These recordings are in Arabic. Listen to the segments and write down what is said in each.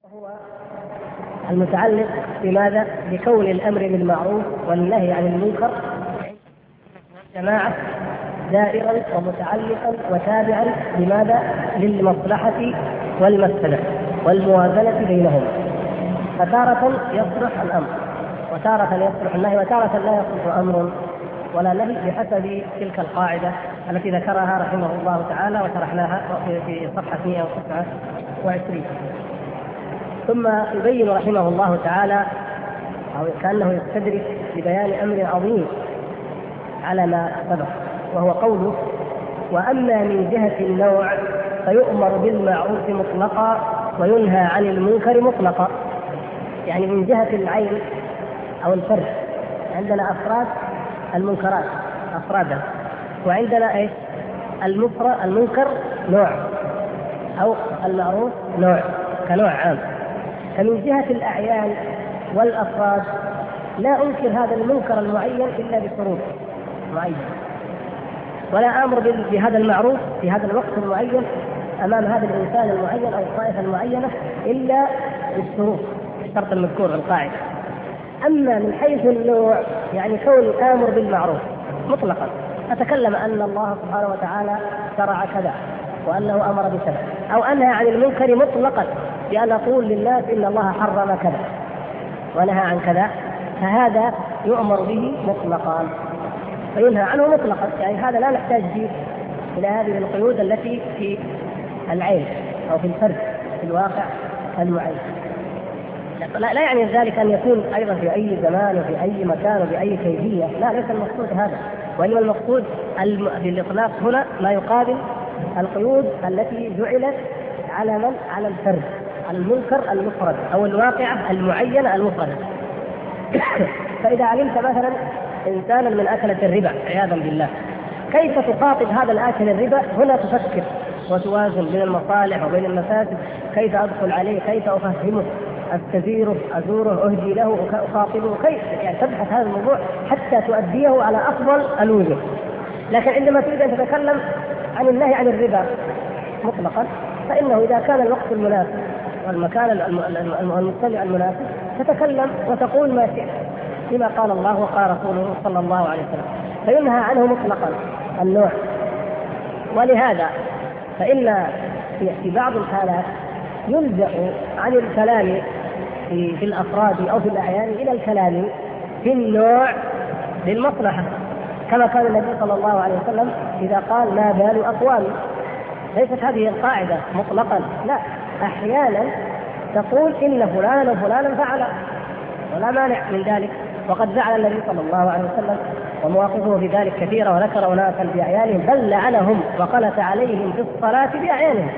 هو المتعلق بماذا؟ بكون الأمر بالمعروف والنهي عن المنكر جماعة دائرا ومتعلقا وتابعا لماذا؟ للمصلحة والمفسدة والموازنة بينهما. فتارة يصلح الأمر وتارة يصلح النهي وتارة لا يصلح أمر ولا نهي بحسب تلك القاعدة التي ذكرها رحمه الله تعالى وشرحناها في صفحة 129. ثم يبين رحمه الله تعالى أو كأنه يستدرك ببيان أمر عظيم على ما سبق، وهو قوله: وأما من جهة النوع فيؤمر بالمعروف مطلقا وينهى عن المنكر مطلقا. يعني من جهة العين أو الفرد عندنا أفراد المنكرات أفرادا، وعندنا إيش؟ المنكر نوع أو المعروف نوع كنوع عام. فمن جهة الأعيان والأفراد لا أنكر هذا المنكر المعين إلا بشروط معينة، ولا أمر بهذا المعروف في هذا الوقت المعين أمام هذا الإنسان المعين أو الطائفة المعينة إلا بالشروط الشرط المذكور القاعدة. أما من حيث النوع يعني كون الآمر بالمعروف مطلقا أتكلم أن الله سبحانه وتعالى شرع كذا وأنه أمر بكذا، أو أنهى عن المنكر مطلقا بأن أقول للناس إن الله حرم كذا ونهى عن كذا، فهذا يؤمر به مطلقا وينهى عنه مطلقا. يعني هذا لا نحتاج فيه إلى هذه القيود التي في العين أو في الفرد في الواقع المعين. لا يعني ذلك أن يكون أيضا في أي زمان وفي أي مكان وبأي كيفية، لا، ليس المقصود هذا، وإنما المقصود بالإطلاق هنا ما يقابل القيود التي جعلت على من؟ على الفرد، على المنكر المفرد أو الواقعة المعينة المفردة. فإذا علمت مثلا إنسانا من أكلة الربا عياذا بالله، كيف تخاطب هذا الآكل الربا؟ هنا تفكر وتوازن بين المصالح وبين المفاسد، كيف أدخل عليه، كيف أفهمه، أستزيره، أزوره، أهدي له، أخاطبه، كيف يعني تبحث هذا الموضوع حتى تؤديه على أفضل الوجه. لكن عندما تريد أن تتكلم عن النهي عن الربا مطلقا، فإنه إذا كان الوقت المناسب والمكان المجتمع المناسب تتكلم وتقول ما شئت لما قال الله وقال رسوله صلى الله عليه وسلم، فينهى عنه مطلقا النوع. ولهذا فإن في بعض الحالات يلجأ عن الكلام في الأفراد أو في الأعيان إلى الكلام في النوع للمصلحة، كما كان النبي صلى الله عليه وسلم إذا قال ما بال أقوام. ليست هذه القاعدة مطلقا، لا، أحيانا تقول إن فلانا وفلانا فعل ولا مانع من ذلك، وقد فعل النبي صلى الله عليه وسلم ومواقفه بذلك كثيرة، وذكر أناسا بأعيانهم بل لعنهم وقنت عليهم في الصلاة بأعيانهم.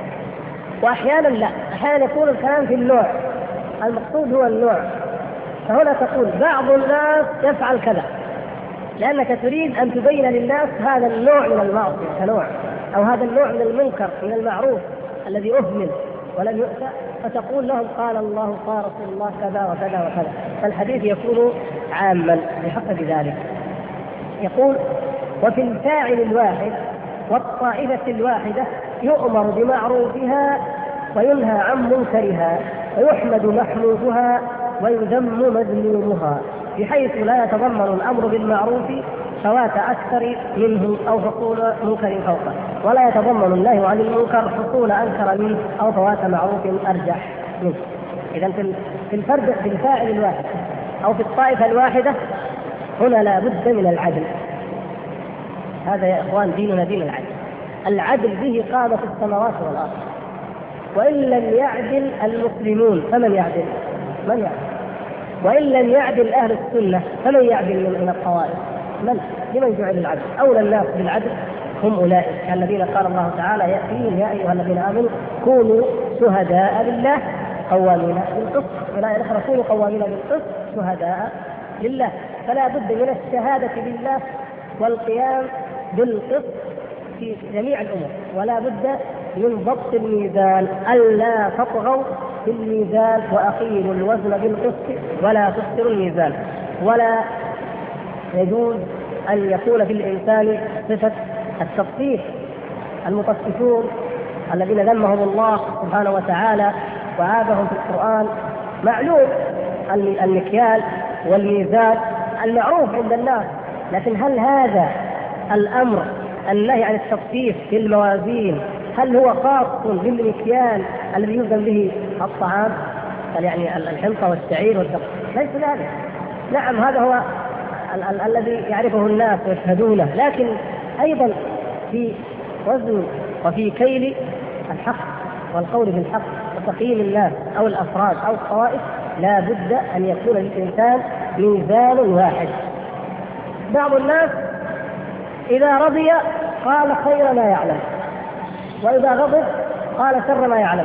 وأحيانا لا، أحيانا يكون الكلام في النوع، المقصود هو النوع. فهنا تقول بعض الناس يفعل كذا لأنك تريد أن تبين للناس هذا النوع من المعصية كنوع، أو هذا النوع من المنكر من المعروف الذي أهمل ولم يؤتى، فتقول لهم قال الله قال رسول الله كذا وكذا وكذا، فالحديث يكون عاما بحسب ذلك. يقول: وفي الفاعل الواحد والطائفة الواحدة يؤمر بمعروفها وينهى عن منكرها ويحمد محمودها ويذم مذمومها، بحيث لا يتضمن الأمر بالمعروف فوات أكثر منه أو حصول منكر فوقه، ولا يتضمن النهي عن المنكر حصول أنكر منه أو فوات معروف أرجح منه. إذن في الفرد في الفاعل الواحد أو في الطائفة الواحدة هنا لا بد من العدل. هذا يا إخوان ديننا دين العدل. العدل به قامت السماوات والأرض، وإن لم يعدل المسلمون فمن يعدل؟ من يعدل؟ وإن لم يعدل أهل السنة فمن يعدل من الطوائف؟ من؟ لمن جعل العدل؟ أولى الناس بالعدل هم أولئك الذين قال الله تعالى يأتيهم يا أيها الذين آمنوا كونوا شهداء لله قوامين بالقسط، ولا يدخل كونوا قوامين بالقسط شهداء لله. فلا بد من الشهادة لله والقيام بالقسط في جميع الأمور، ولا بد من ضبط الميزان، ألا تطغوا في الميزان وأقيموا الوزن بالقسط ولا تخسروا الميزان. ولا يجوز أن يكون في الإنسان صفة التطفيف، المطففون الذين ذمهم الله سبحانه وتعالى وعابهم في القرآن. معلوم المكيال والميزان المعروف عند الناس، لكن هل هذا الأمر النهي عن التطفيف في الموازين هل هو خاص بالمكيال الذي يوزن به الطعام؟ يعني الحنطة والشعير والدقيق ليس ذلك. نعم هذا هو الذي يعرفه الناس ويشهدونه، لكن أيضا في وزن وفي كيل الحق والقول بالحق وتقييم الناس أو الأفراد أو الطوائف لا بد أن يكون للإنسان ميزان واحد. بعض الناس إذا رضي قال خير ما يعلم، وإذا غضب قال شر ما يعلم.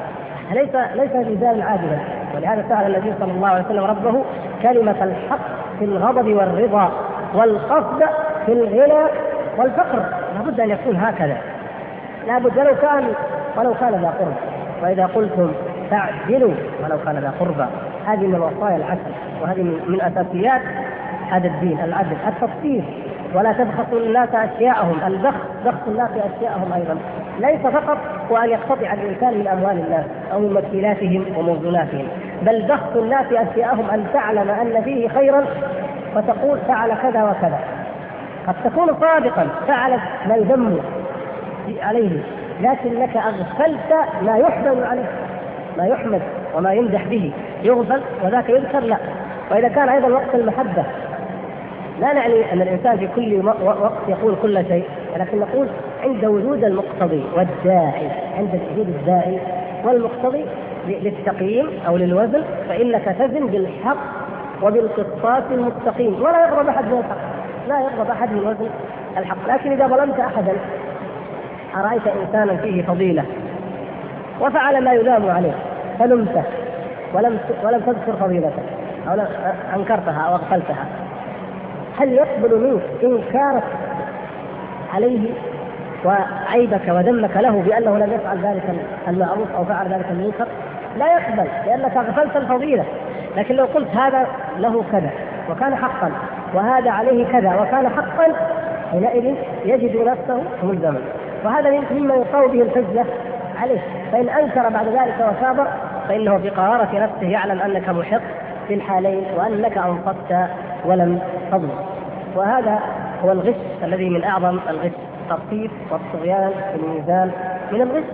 ليس ميزان عادلا، ولهذا سأل النبي صلى الله عليه وسلم ربه كلمة الحق في الغضب والرضا والقصد في الغنى والفقر. لابد أن يكون هكذا، لابد ولو كان ذا قربى، وإذا قلتم فاعدلوا ولو كان ذا قربى. هذه من الوصايا العشر، وهذه من أساسيات هذا الدين، العدل، التفصيل. ولا تبخسوا الناس أشياءهم، بخس الناس أشياءهم أيضا ليس فقط وأن يقتطع الإنسان من أموال الناس أو من مكيلاتهم وموزوناتهم، بل بخس الناس أشياءهم أن تعلم أن فيه خيرا فتقول فعل كذا وكذا. قد تكون صادقا فعلت ما يذم عليه، لكنك أغفلت ما يحمد عليه، ما يحمد وما يمدح به يغفل وذاك يذكر. لا. وإذا كان أيضا وقت المحبة، لا نعني أن الإنسان في كل وقت يقول كل شيء، ولكن نقول عند وجود المقتضي والداعي، عند وجود الداعي والمقتضي للتقييم أو للوزن، فإنك تزن بالحق وبالقسطاس المستقيم، ولا يغضب أحد من الحق، لا يغضب أحد من وزن الحق. لكن إذا ظلمت أحدا، أرأيت إنسانا فيه فضيلة وفعل ما يلام عليه فلمته ولم تذكر فضيلته أو أنكرتها أو أغفلتها، هل يقبل منك إنكارك عليه وعيبك وذمك له بأنه لم يفعل ذلك المعروف أو فعل ذلك المنكر؟ لا يقبل، لأنك أغفلت الفضيلة. لكن لو قلت هذا له كذا وكان حقا، وهذا عليه كذا وكان حقا، حينئذ يجد نفسه ملزما. وهذا مما يقوي به الحجة عليه، فإن أنكر بعد ذلك وكابر فإنه في قرارة نفسه يعلم أنك محق في الحالين وأنك أنصفت ولم تظلم. وهذا هو الغش الذي من أعظم الغش، التطفيف والطغيان في الميزان من الغش.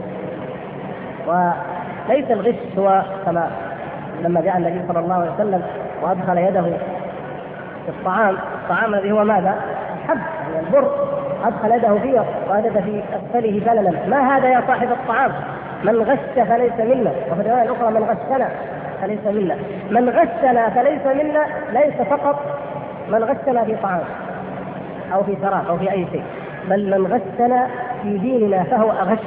وليس الغش هو كما لما جاء النبي صلى الله عليه وسلم وأدخل يده في الطعام الذي هو ماذا؟ الحب، يعني البر، أدخل يده فيه وأجد في أسفله بللا. ما هذا يا صاحب الطعام؟ من غش فليس منا. وفي الرواية الأخرى من غشنا فليس منا. من غشنا فليس منا ليس فقط من غشنا في طعام أو في شراب أو في أي شيء، بل من غشنا في ديننا فهو أغش.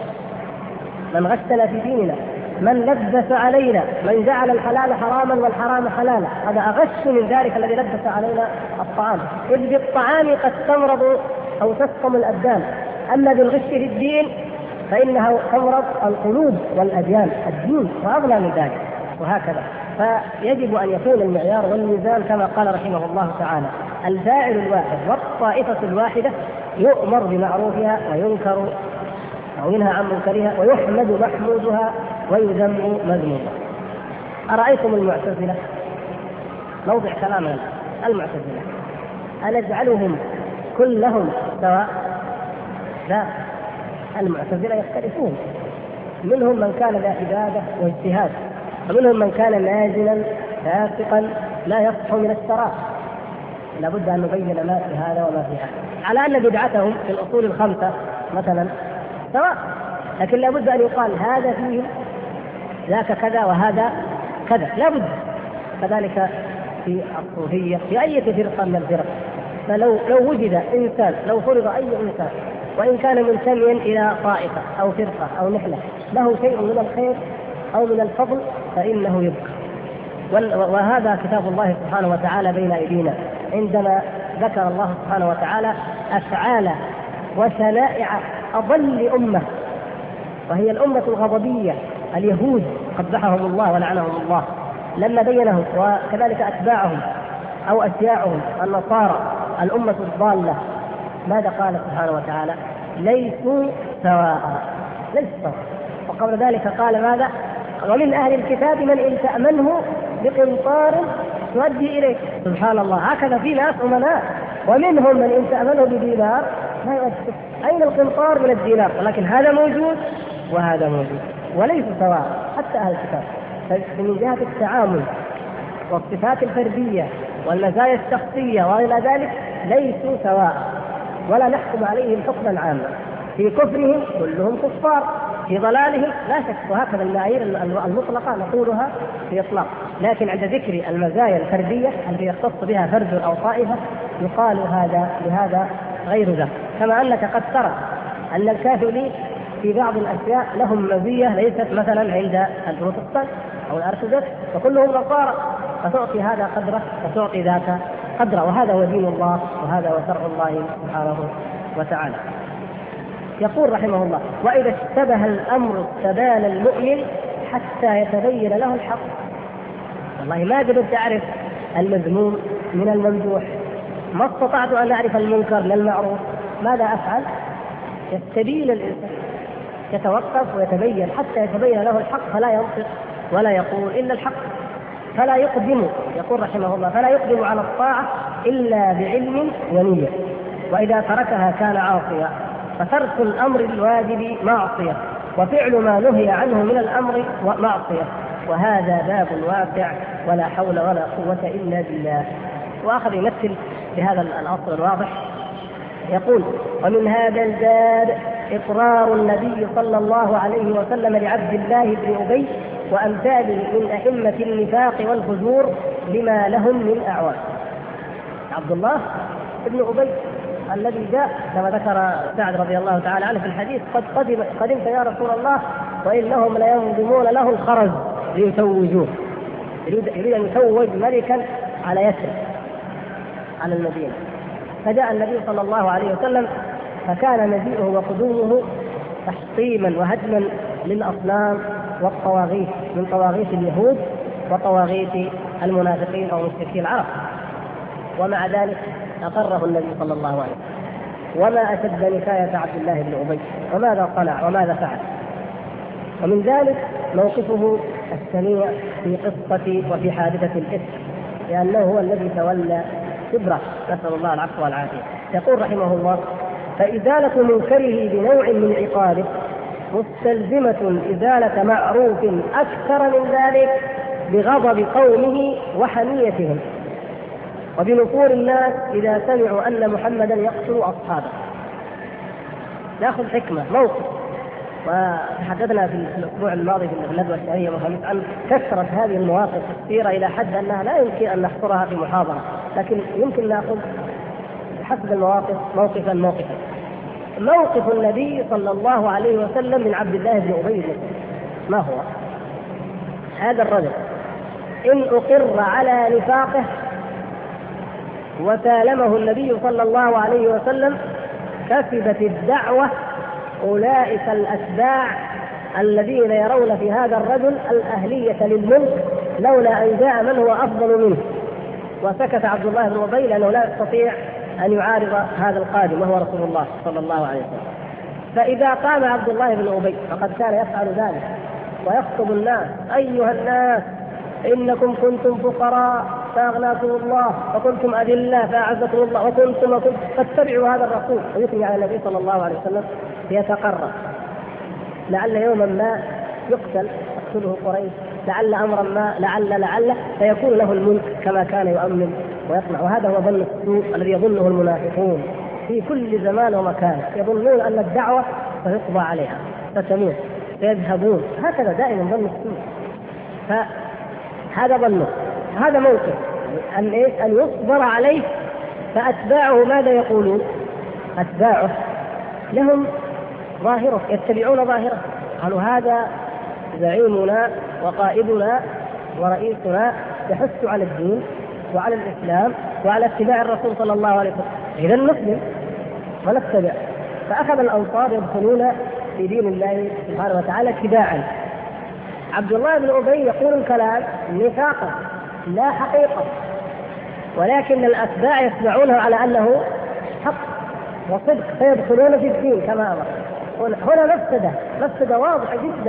من غشنا في ديننا، من لبس علينا، من جعل الحلال حراما والحرام حلالا، هذا أغش من ذلك الذي لبس علينا الطعام. إذ بالطعام قد تمرض أو تسقم الأبدان، أما بالغش في الدين فإنها تمرض القلوب والأديان، الدين وأغلى من ذلك. وهكذا فيجب أن يكون المعيار والميزان كما قال رحمه الله تعالى: الفاعل الواحد والطائفة الواحدة يؤمر بمعروفها وينكر أو ينهى عن منكرها ويحمد محمودها ويذم مذمومها. أرأيتم المعتزلة، موضع كلامنا المعتزلة، أنجعلهم كلهم سواء؟ لا، المعتزلة يختلفون، منهم من كان ذا عبادة واجتهاد، ومنهم من كان نازلا فاسقا لا يصح من الشراب. لابد أن نبين ما في هذا وما في هذا، على أن بدعتهم في الأصول الخمسة مثلا سواء، لكن لابد أن يقال هذا فيه ذاك كذا وهذا كذا، لابد. كذلك في الصوفية، في أي فرقة من الفرق، فلو وجد إنسان، لو فرض أي إنسان وإن كان منتميا إلى طائفة أو فرقة أو نحلة له شيء من الخير أو من الفضل فإنه يبقى. وهذا كتاب الله سبحانه وتعالى بين أيدينا، عندما ذكر الله سبحانه وتعالى أفعال وشنائع أضل أمة، وهي الأمة الغضبية اليهود قبحهم الله ولعنهم الله، لما بينهم، وكذلك أتباعهم أو أشياعهم النصارى الأمة الضالة، ماذا قال سبحانه وتعالى؟ ليسوا سواء، ليسوا سواء. وقبل ذلك قال ماذا؟ ومن أهل الكتاب من إن تأمنه بقنطار تؤدي إليه. سبحان الله، هكذا في ناس أمناء، ومنهم من إن تأمنه بدينار لا يؤدي. أين القنطار من الدينار؟ ولكن هذا موجود وهذا موجود وليس سواء حتى أهل الكتاب. فمن جهة التعامل والصفات الفردية والمزايا الشخصية وإلى ذلك ليسوا سواء، ولا نحكم عليهم حكما عاما. في كفرهم كلهم كفار، في ضلالهم لا شك، وهكذا المعايير المطلقة نقولها في إطلاق. لكن عند ذكر المزايا الفردية التي يختص بها فرد أو طائفة يقال هذا لهذا غير ذاك. كما أنك قد ترى أن الكاثوليك في بعض الأشياء لهم مزية ليست مثلا عند البروتستانت أو الأرثوذكس، فكلهم نصارى، فتعطي هذا قدره وتعطي ذاك قدره، وهذا هو دين الله وهذا هو شرع الله سبحانه وتعالى. يقول رحمه الله: وإذا اشتبه الأمر استبان المؤمن حتى يتبين له الحق. والله ما قدرت أعرف المذموم من الممدوح، ما استطعت أن أعرف المنكر من المعروف، ماذا أفعل؟ يستبين الإنسان، يتوقف ويتبين حتى يتبين له الحق، فلا ينطق ولا يقول إلا الحق، فلا يقدم. يقول رحمه الله: فلا يقدم على الطاعة إلا بعلم ونية، وإذا تركها كان عاصيا. فترك الأمر الواجب معصية، وفعل ما نهي عنه من الأمر معصية، وهذا باب واسع ولا حول ولا قوة إلا بالله. وآخر يمثل بهذا الأصل الواضح، يقول: ومن هذا الباب إقرار النبي صلى الله عليه وسلم لعبد الله بن أبي وأمثاله من أئمة النفاق والفجور لما لهم من أعوان. عبد الله بن أبي الذي جاء كما ذكر سعد رضي الله تعالى عنه في الحديث: قدمت يا رسول الله وإنهم لينظمون له الخرز ليتوجوه، يريد أن يتوج ملكا على يثرب على المدينة. فجاء النبي صلى الله عليه وسلم فكان مجيئه وقدومه تحطيما وهدما للأصنام والطواغيت من طواغيت اليهود وطواغيت المنافقين أو مشركي العرب، ومع ذلك أقره النبي صلى الله عليه وسلم. وما أشد نكاية عبد الله بن أبي، وماذا صنع وماذا فعل. ومن ذلك موقفه السميع في قصة وفي حادثة الإفك، لأنه هو الذي تولى كبره، نسأل الله العفو والعافية. يقول رحمه الله: فإزالة منكره بنوع من عقابه مستلزمة إزالة معروف أكثر من ذلك بغضب قومه وحميتهم، وبنفور الناس إذا سمعوا أن محمدا يقتل أصحابه. نأخذ حكمة موقف. وتحدثنا في الأسبوع الماضي في الندوة الشهرية عن كثرة هذه المواقف الكثيرة إلى حد أنها لا يمكن أن نحصرها في محاضرة، لكن يمكن نأخذ بحسب المواقف موقفا. موقف النبي صلى الله عليه وسلم من عبد الله بن أبي ما هو؟ هذا الرجل إن أقر على نفاقه وسالمه النبي صلى الله عليه وسلم كسبت الدعوة أولئك الأتباع الذين يرون في هذا الرجل الأهلية للملك لولا أن جاء من هو أفضل منه. وسكت عبد الله بن أبي لأنه لا يستطيع أن يعارض هذا القادم وهو رسول الله صلى الله عليه وسلم. فإذا قام عبد الله بن أبي فقد كان يفعل ذلك ويخطب الناس: أيها الناس إنكم كنتم فقراء فأغناكم الله، وكنتم أذلة فأعزكم الله، وكنتم فاتبعوا هذا الرسول، ويثني على النبي صلى الله عليه وسلم يتقرب. لعل يوما ما تقتله قريش، لعل أمرا ما، لعل فيكون له الملك كما كان يؤمن ويطمع. وهذا هو ظن السوء الذي يظنه المنافقون في كل زمان ومكان، يظنون أن الدعوة سيقضى عليها ستموت سيذهبون، هكذا دائما ظن السوء. فهذا ظنه، هذا موقف أن يصبر عليه. فأتباعه ماذا يقولون؟ أتباعه لهم ظاهرة، يتبعون ظاهرة، قالوا هذا زعيمنا وقائدنا ورئيسنا يحث على الدين وعلى الإسلام وعلى اتباع الرسول صلى الله عليه وسلم، إذا نسلم ونتبع. فأخذ الأنصار يدخلون في دين الله سبحانه وتعالى تباعا. عبد الله بن أبي يقول الكلام نفاقا لا حقيقة، ولكن الأتباع يسمعونه على أنه حق وصدق فيدخلون في الدين كما أمر. هنا مفسدة واضحة جدا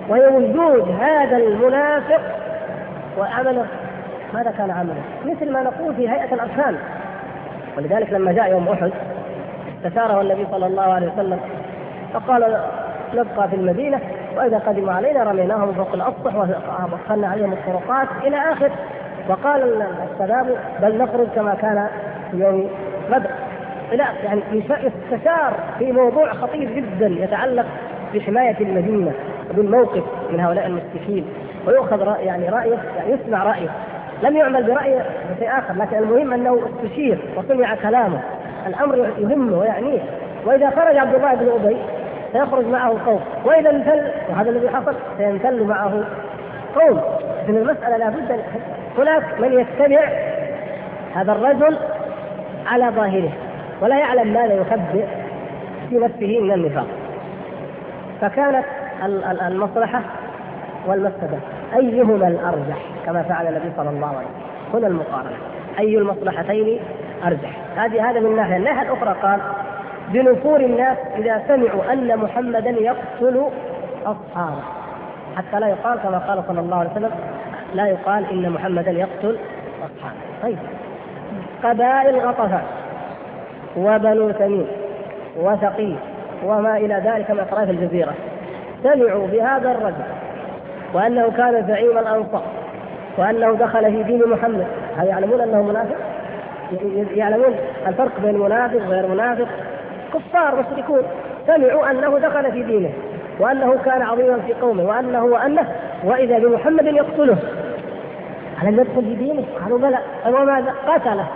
وهي وجود هذا المنافق وعمله. ماذا كان عمله؟ مثل ما نقول في هيئة الأركان. ولذلك لما جاء يوم أحد استشاره النبي صلى الله عليه وسلم فقال نبقى في المدينة وإذا قدموا علينا رميناهم فوق الأسطح ووصلنا عليهم الطرقات إلى آخر. وقال الشباب بل نخرج كما كان في يوم بدر. يعني استشار في موضوع خطير جدا يتعلق بحماية المدينة وبالموقف من هؤلاء المشركين، ويؤخذ رأيه، يعني يسمع رأيه، لم يعمل برأيه بشيء آخر، لكن المهم أنه استشير وسمع كلامه، الأمر يهمه ويعنيه. وإذا خرج عبد الله بن أبي سيخرج معه قوم، وإذا انتل، وهذا الذي حصل، سينتل معه قوم. إذن المسألة لابد هناك من يتبع هذا الرجل على ظاهره ولا يعلم ماذا يخبئ في نفسه من النفاق. فكانت المصلحة والمفسدة أيهما الأرجح كما فعل النبي صلى الله عليه وسلم. هنا المقارنة، أي المصلحتين أرجح. هذا من ناحية. الناحية الأخرى قال بنفور الناس إذا سمعوا أن محمدا يقتل أصحابه، حتى لا يقال كما قال صلى الله عليه وسلم لا يقال إن محمدا يقتل أصحابه. طيب، قبائل غطفان وبنو تميم وثقيف وما إلى ذلك من أطراف الجزيرة سمعوا بهذا الرجل وأنه كان زعيم الأنصار وأنه دخل في دين محمد. هل يعلمون أنه منافق؟ يعلمون الفرق بين منافق وغير منافق؟ كفار مشركون سمعوا أنه دخل في دينه وأنه كان عظيما في قومه وأنه وإذا بمحمد يقتله. ألم يدخل في دينه؟ قالوا بلى. وماذا؟ قتله.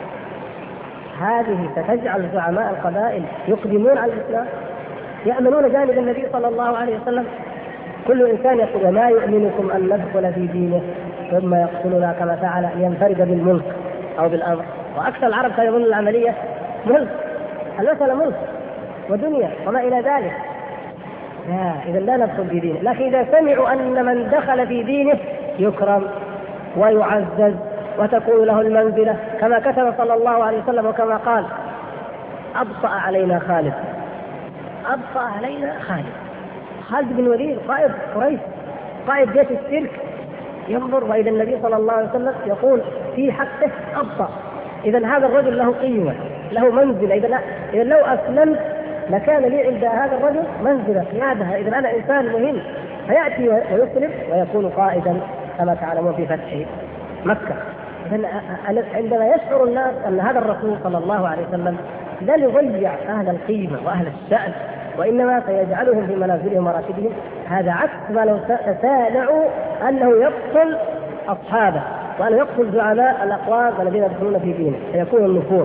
هذه ستجعل زعماء القبائل يقدمون على الإسلام، يأمنون جانب النبي صلى الله عليه وسلم. كل إنسان يقول وما يؤمنكم أن ندخل في دينه ثم يقتلنا كما فعل لينفرد بالملك أو بالأمر. وأكثر العرب كانوا يظنون العملية ملك، المسألة ملك ودنيا وما إلى ذلك. إذا لا ندخل في دينه. لكن إذا سمعوا أن من دخل في دينه يكرم ويعزز وتكون له المنزلة كما كتب صلى الله عليه وسلم وكما قال أبطأ علينا خالد. أبطأ علينا خالد بن وليد قائد قريش قائد جيش الشرك ينظر وإلى النبي صلى الله عليه وسلم يقول في حقه أبطأ. إذا هذا الرجل له قيمة له منزلة. إذا لو أسلمت لكان لي عند هذا الرجل منزلة قيادها. إذا أنا إنسان مهم. فيأتي ويسلم ويكون قائدا كما تعلمون في فتح مكة. عندما يشعر الناس أن هذا الرسول صلى الله عليه وسلم لا يضيع أهل القيمة وأهل الشأن وإنما سيجعلهم في منازلهم ومراتبهم، هذا عكس ما لو سانعوا أنه يقتل أصحابه وأنه يقتل زعماء الأقوام الذين يدخلون في دينه. سيكون النفور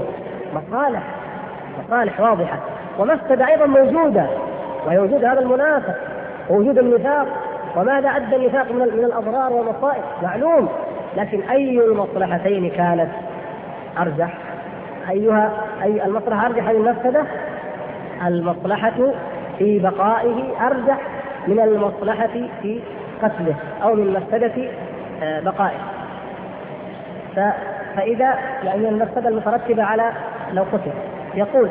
مصالح واضحة ومفسدة أيضا موجودة، وهي وجود هذا المنافق ووجود النفاق. وماذا أدى النفاق من الأضرار والمصائب معلوم. لكن أي المصلحتين كانت أرجح؟ أي المصلحة أرجح من المفسدة؟ المصلحة في بقائه أرجح من المصلحة في قتله أو من مفسدة بقائه. فإذا يعني المفسدة المترتبة على لو قتل. يقول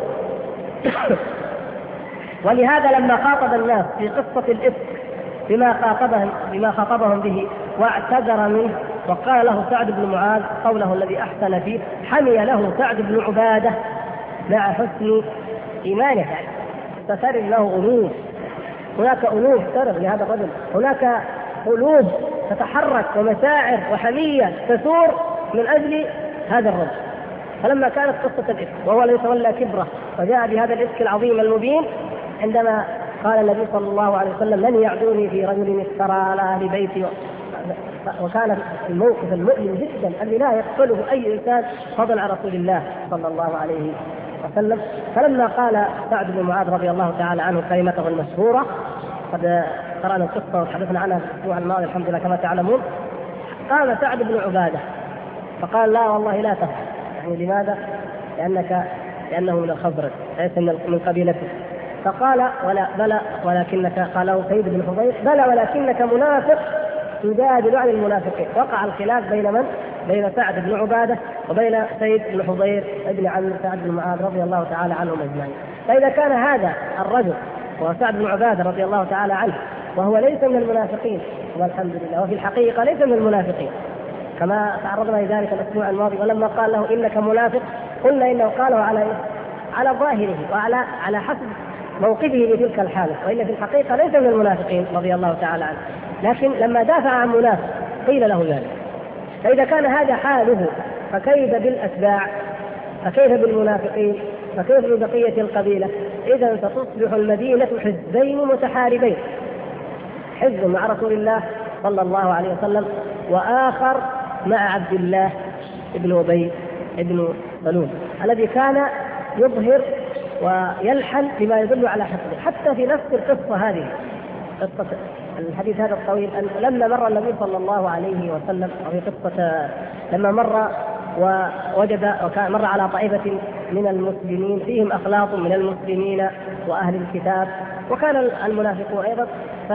ولهذا لما خاطب الناس في قصة الإفك بما خاطبهم به واعتذر منه وقال له سعد بن معاذ قوله الذي أحسن فيه، حمي له سعد بن عبادة مع حسن إيمانه. تسرر له أنوف، هناك أنوف ترغ لهذا الرجل، هناك قلوب تتحرك ومشاعر وحمية تثور من أجل هذا الرجل. فلما كانت قصة الإفك وهو الذي تولى كبره وجاء بهذا الإفك العظيم المبين، عندما قال النبي صلى الله عليه وسلم من يعدوني في رجل افترى على أهل بيتي، وكان الموقف المؤلم جدا الذي لا يقبله أي إنسان فضل عن رسول الله صلى الله عليه وسلم. فلما قال سعد بن معاذ رضي الله تعالى عنه كلمته المشهورة، قد قرأنا القصة وتحدثنا عنها في الأسبوع الماضي الحمد لله كما تعلمون، قال سعد بن عبادة فقال لا والله لا تفعل. يعني لماذا؟ لأنه من الخزرج ليس من قبيلته. فقال ولا بلى ولكنك، قاله سيد بن حضير بلى ولكنك منافق تجادل عن المنافقين. وقع الخلاف بين من؟ بين سعد بن عبادة وبين سيد بن حضير ابن عم سعد بن معاذ رضي الله تعالى عنهم اجمعين. فإذا كان هذا الرجل وهو سعد بن عبادة رضي الله تعالى عنه وهو ليس من المنافقين والحمد لله، وفي الحقيقة ليس من المنافقين كما تعرضنا لذلك الأسبوع الماضي. ولما قال له إنك منافق قلنا إنه قاله على ظاهره وعلى حسب موقفه لتلك الحالة، وإلا في الحقيقة ليس من المنافقين رضي الله تعالى عنه. لكن لما دافع عن منافق قيل له ذلك. فإذا كان هذا حاله فكيف بالأتباع؟ فكيف بالمنافقين؟ فكيف ببقية القبيلة؟ إذا ستصبح المدينة حزبين متحاربين، حزب مع رسول الله صلى الله عليه وسلم، وآخر مع عبد الله ابن أبي ابن سلول الذي كان يظهر ويلحن بما يدل على حقه. حتى في نفس القصة هذه، قصة الحديث هذا الطويل، أن لما مر النبي صلى الله عليه وسلم وفي قصة لما مر ووجد وكان مر على طائفة من المسلمين فيهم أخلاط من المسلمين وأهل الكتاب، وكان المنافقون أيضا،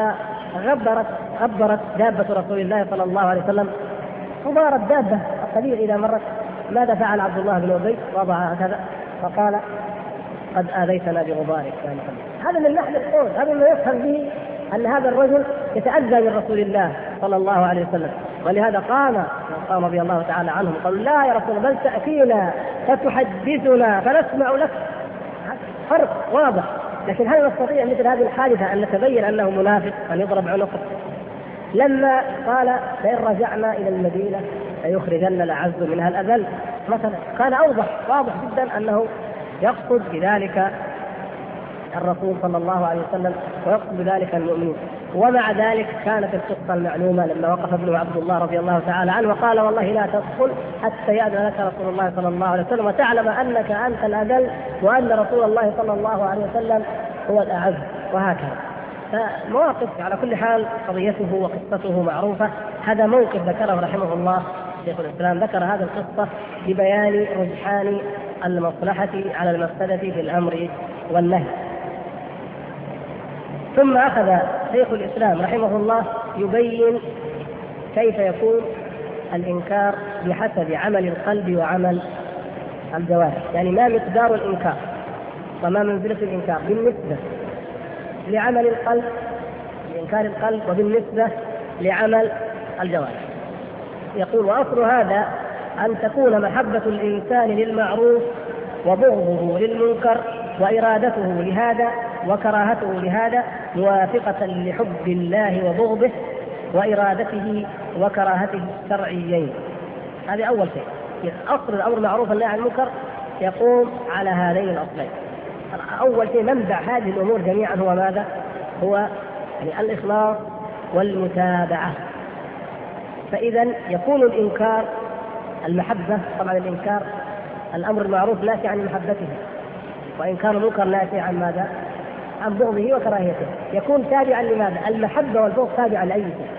فغبرت دابة رسول الله صلى الله عليه وسلم، غبار الدابة القليل إذا مرت. ماذا فعل عبد الله بن أبي؟ وضعها هكذا فقال قد آذيتنا بغبارك يا محمد. هذا من لحن القول، هذا ما يفهم به أن هذا الرجل يتأذى من رسول الله صلى الله عليه وسلم. ولهذا قام رضي الله تعالى عنهم قالوا لا يا رسول الله بل تأتينا فتحدثنا فنسمع لك. فرق واضح. لكن هل نستطيع مثل هذه الحادثة أن نتبين أنه منافق أن يضرب عنقه؟ لما قال لئن رجعنا إلى المدينة ليخرجن الأعز منها الأذل مثلا، كان واضح جدا أنه يقصد بذلك الرسول صلى الله عليه وسلم ويقصد بذلك المؤمنين. ومع ذلك كانت القصة المعلومة لما وقف ابن عبد الله رضي الله تعالى عنه وقال والله لا تدخل حتى يأذن لك رسول الله صلى الله عليه وسلم وتعلم أنك أنت الأذل وأن رسول الله صلى الله عليه وسلم هو الأعز، وهكذا. فمواقف على كل حال قضيته وقصته معروفة. هذا موقف ذكره رحمه الله شيخ الإسلام، ذكر هذا القصة لبيان رجحان المصلحة على المفسدة في الأمر والنهي. ثم أخذ شيخ الإسلام رحمه الله يبين كيف يكون الإنكار بحسب عمل القلب وعمل الجوارح، يعني ما مقدار الإنكار وما منزلة الإنكار بالنسبة لعمل القلب، لإنكار القلب، وبالنسبة لعمل الجوارح. يقول وأصل هذا أن تكون محبة الإنسان للمعروف وبغضه للمنكر وإرادته لهذا وكراهته لهذا موافقة لحب الله وبغضه وإرادته وكراهته الشرعيين. هذه أول شيء. أصل الأمر المعروف والنهي عن المنكر يقوم على هذين الأصلين. أول شيء منبع هذه الأمور جميعا هو ماذا؟ هو يعني الإخلاص والمتابعة. فإذا يكون الإنكار المحبة، طبعا الإنكار الأمر المعروف ناشئ عن محبته، وإنكار المنكر ناشئ عن ماذا؟ عن بغضه وكراهيته. يكون تابعا لماذا؟ المحبة والبغض تابعا لأي شيء،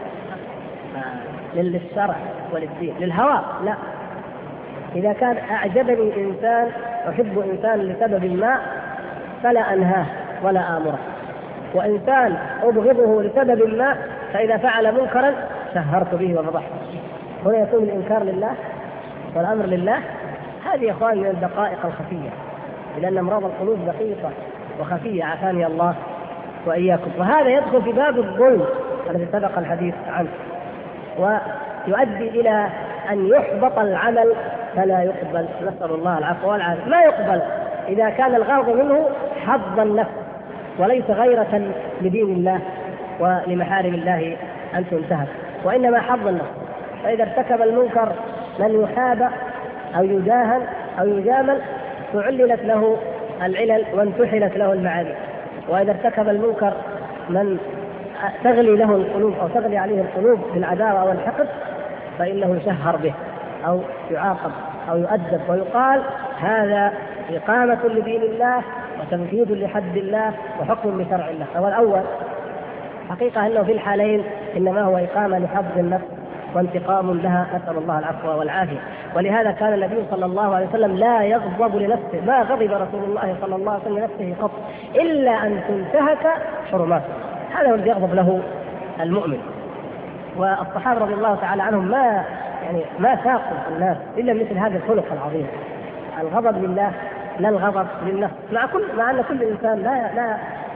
للشرع وللدين. للهوى لا. إذا كان أعجبني إنسان أحب إنسان لسبب ما فلا أنهاه ولا آمره، وإنسان أبغضه لسبب ما فإذا فعل منكرا شهرت به وفضحته. هنا يكون الإنكار لله والأمر لله. هذه يا إخوان من الدقائق الخفية، لأن أمراض القلوب دقيقة وخفية عافاني الله وإياكم. وهذا يدخل في باب الظلم الذي سبق الحديث عنه، ويؤدي إلى أن يحبط العمل فلا يقبل، نسأل الله العفو والعافية. ما يقبل إذا كان الغرض منه حظ النفس وليس غيرة لدين الله ولمحارم الله أن تنتهك، وإنما حظ النفس. فإذا ارتكب المنكر من يحاب أو يجاهل أو يجامل فعللت له العلل وانتحلت له المعاني. وإذا ارتكب المنكر من تغلي له القلوب أو تغلي عليه القلوب بالعداوة والحقد فإنه يشهر به أو يعاقب أو يؤدب ويقال هذا إقامة لدين الله وتنفيذ لحد الله وحكم بشرع الله. هو الأول حقيقة أنه في الحالين إنما هو إقامة لحفظ النفس وانتقام لها، نسأل الله العفو والعافية. ولهذا كان النبي صلى الله عليه وسلم لا يغضب لنفسه، ما غضب رسول الله صلى الله عليه وسلم لنفسه قط إلا أن تنتهك حرماته. هذا هو الذي يغضب له المؤمن. والصحابة رضي الله تعالى عنهم ما ساقوا الناس إلا مثل هذا الخلق العظيم، الغضب لله لا الغضب للنفس، مع أن كل إنسان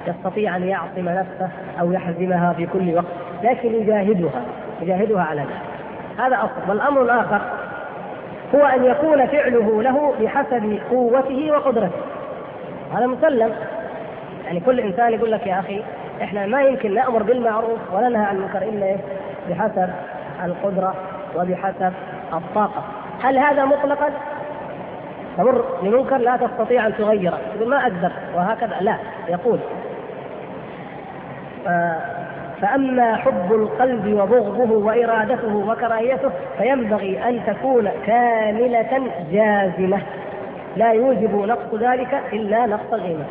يستطيع أن يعصم نفسه أو يحزمها في كل وقت، لكن يجاهدها على ذلك. هذا أصل. والأمر الآخر هو أن يكون فعله له بحسب قوته وقدرته، هذا مسلم. يعني كل إنسان يقول لك يا أخي إحنا ما يمكن نأمر بالمعروف ولا ننهى عن المنكر إلا بحسب القدرة وبحسب الطاقة. هل هذا مطلقا؟ تمر لمنكر لا تستطيع أن تغيره تقول ما أقدر وهكذا، لا، يقول فأما حب القلب وبغضه وإرادته وكراهيته فينبغي أن تكون كاملة جازمة، لا يوجب نقص ذلك إلا نقص الإيمان.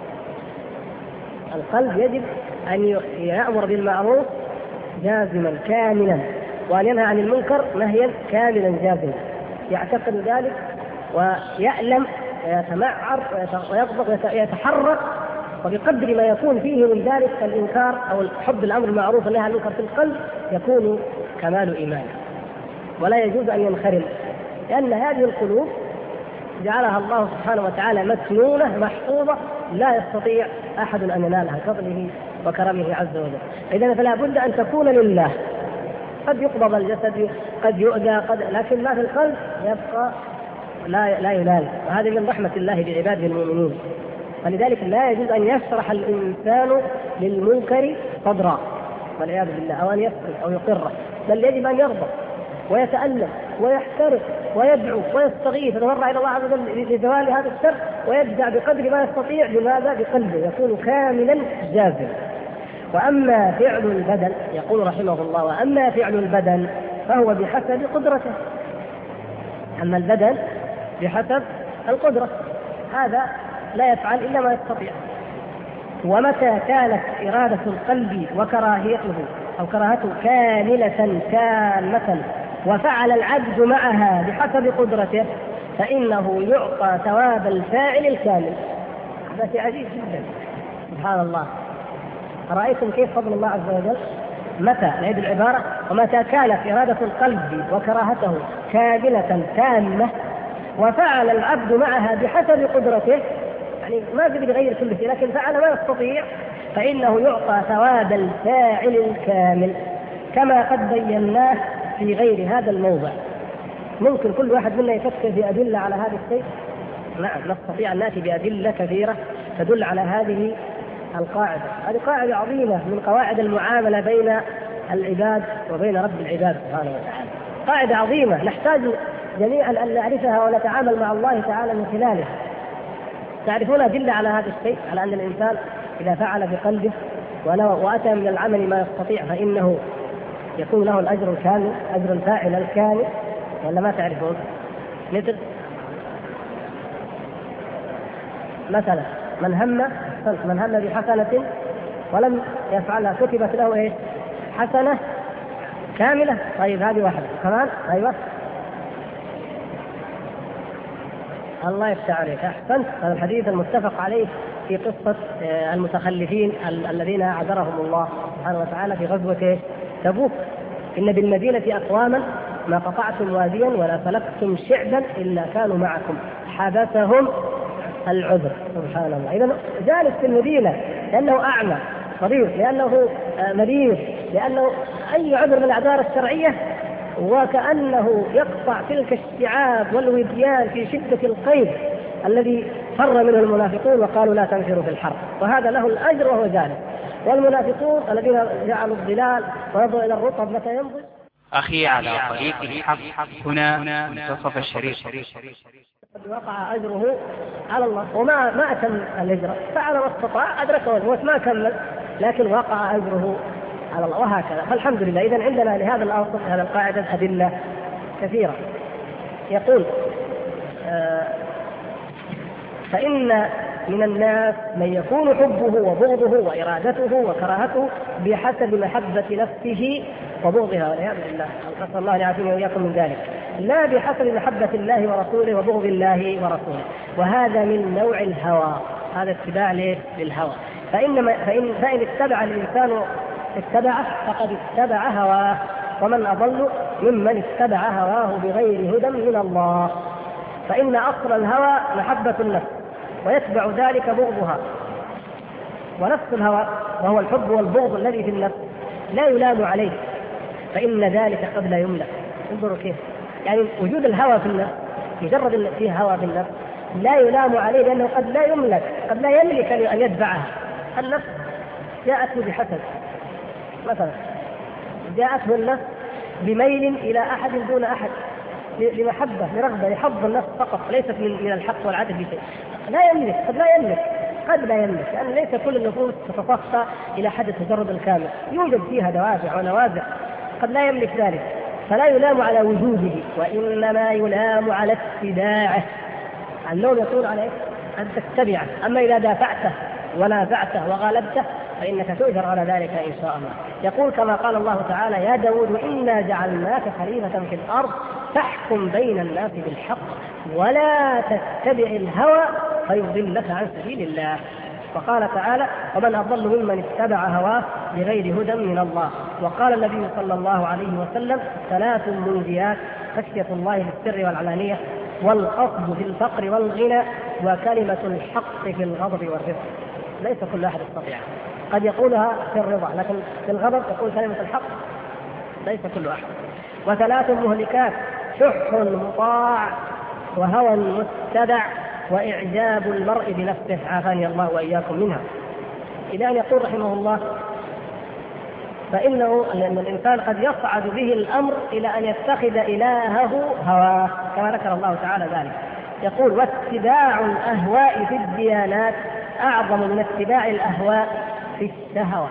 القلب يجب أن يأمر بالمعروف جازما كاملا، وأن ينهى عن المنكر نهيا كاملا جازما، يعتقد ذلك ويألم ويتمعر ويغضب ويتحرك، وبقدر ما يكون فيه من ذلك الإنكار أو حب الأمر بالمعروف والنهي عن المنكر في القلب يكون كمال إيمان. ولا يجوز أن ينخرم، لأن هذه القلوب جعلها الله سبحانه وتعالى مسنونة محفوظة لا يستطيع أحد أن ينالها بفضله وكرمه عز وجل. إذن فلا بد أن تكون لله. قد يقبض الجسد، قد يؤذى، لكن ما في القلب يبقى لا ينال، وهذا من رحمة الله بعباده المؤمنين. فلذلك لا يجوز أن يشرح الإنسان للمنكر صدرا والعياذ بالله، أو أن يسكت أو يقره، بل يجب أن يرضى ويتألم ويحترق ويدعو ويستغيث ويتضرع إلى الله عز وجل لزوال هذا الشر، ويبدأ بقدر ما يستطيع بماذا؟ بقلبه، يكون كاملا جازما. وأما فعل البدن، يقول رحمه الله: وأما فعل البدن فهو بحسب قدرته. أما البدن بحسب القدرة، هذا لا يفعل إلا ما يستطيع. ومتى كانت إرادة القلب وكراهيته أو كراهته كاملة تامة وفعل العبد معها بحسب قدرته فإنه يعطى ثواب الفاعل الكامل. هذا شيء عجيب جدا، سبحان الله. أرأيتم كيف فضل الله عز وجل؟ متى، نعيد العبارة: ومتى كانت إرادة القلب وكراهته كاملة تامة وفعل العبد معها بحسب قدرته، يعني ما قدر يغير كل شيء لكن فعل ما يستطيع، فإنه يعطى ثواب الفاعل الكامل، كما قد بيناه في غير هذا الموضع. ممكن كل واحد منا يفكر بأدلة على هذا الشيء؟ نعم، نستطيع أن نأتي بأدلة كثيرة تدل على هذه القاعدة. هذه قاعدة عظيمة من قواعد المعاملة بين العباد وبين رب العباد سبحانه وتعالى. قاعدة عظيمة نحتاج جميعا أن نعرفها ونتعامل مع الله تعالى من خلالها. تعرفون أدلة على هذا الشيء، على أن الإنسان إذا فعل بقلبه وأتى من العمل ما يستطيع فإنه يكون له الأجر الكامل، أجر الفاعل الكامل، ولا ما تعرفون؟ مثلا من هم بحسنة ولم يفعلها كتبت له إيه؟ حسنة كاملة. طيب هذه واحدة كمان. أيوة، الله يفتح عليك، أحسنت. هذا الحديث المتفق عليه في قصة المتخلفين الذين أعذرهم الله سبحانه وتعالى في غزوة تبوك: إن بالمدينة أقواما ما قطعتم واديا ولا سلكتم شعبا إلا كانوا معكم حبسهم العذر. سبحان الله. إذن جالس في المدينة لأنه أعمى صغير، لأنه مريض، لأنه أي عذر من الأعذار الشرعية، وكأنه يقطع تلك الشعاب والوديان في شدة القيد الذي فر منه المنافقون وقالوا لا تنفروا في الحرب، وهذا له الأجر وهو جالس. والمنافقون الذين جعلوا الظلال وينظروا إلى الرطب متى يمضي. أخي على طريق الحق، هنا منتصف الشريط. قد وقع أجره على الله، وما أتم الهجرة، فعل ما استطاع، أدركه الموت ما كمل، لكن وقع أجره على الله، وهكذا. فالحمد لله. إذن عندنا لهذا الأصل، هذا القاعدة أدلة كثيرة. يقول: فإن من الناس من يكون حبه وبغضه وإرادته وكراهته بحسب محبة نفسه وبغضها، والعياذ بالله، نسأل الله يعافينا وإياكم من ذلك، لا بحسب محبة الله ورسوله وبغض الله ورسوله. وهذا من نوع الهوى، هذا اتباع للهوى. فإن اتبع الإنسان فقد اتبع هواه، ومن أضل ممن اتبع هواه بغير هدى من الله. فإن أصل الهوى محبة النفس، ويتبع ذلك بغضها، ونفس الهوى وهو الحب والبغض الذي في النفس لا يلام عليه، فإن ذلك قد لا يملك. انظروا كيف، يعني وجود الهوى في النفس، مجرد أن فيه هوى في النفس لا يلام عليه، لأنه قد لا يملك، قد لا يملك أن يدفعها. النفس جاءته بحسد مثلا، جاءته النفس بميل إلى أحد دون أحد، لمحبة، لرغبة، لحظ النفس فقط، ليست من الحق والعدل بشيء. لا يملك، قد لا يملك، قد لا يملك، لأن ليس كل النفوس تتصفى إلى حد التجرد الكامل، يوجد فيها دوافع ونوازع، قد لا يملك ذلك، فلا يلام على وجوده، وإنما يلام على اتباعه. اللوم يكون عليك أن تتبعه، أما إذا دافعته ونازعته وغالبته فإنك تؤجر على ذلك إن شاء الله. يقول كما قال الله تعالى: يا داود إنا جعلناك خليفة في الأرض فاحكم بين الناس بالحق ولا تتبع الهوى فيضلك عن سبيل الله. وقال تعالى: ومن أضل ممن اتبع هواه بغير هدى من الله. وقال النبي صلى الله عليه وسلم: 3 منجيات: خشية الله في السر والعلانية، والقصد في الفقر والغنى، وكلمة الحق في الغضب والرضا. ليس كل أحد يستطيع، قد يقولها في الرضا، لكن في الغضب يقول كلمة الحق ليس كل أحد. 3 مهلكات: شح مطاع، وهوى متبع، وإعجاب المرء بنفسه، عافاني الله وإياكم منها. إلى أن يقول رحمه الله: فإنه لأن الإنسان قد يصعد به الأمر إلى أن يتخذ إلهه هواه، كما ذكر الله تعالى ذلك. يقول: واتباع الأهواء في الديانات أعظم من اتباع الأهواء في الشهوات.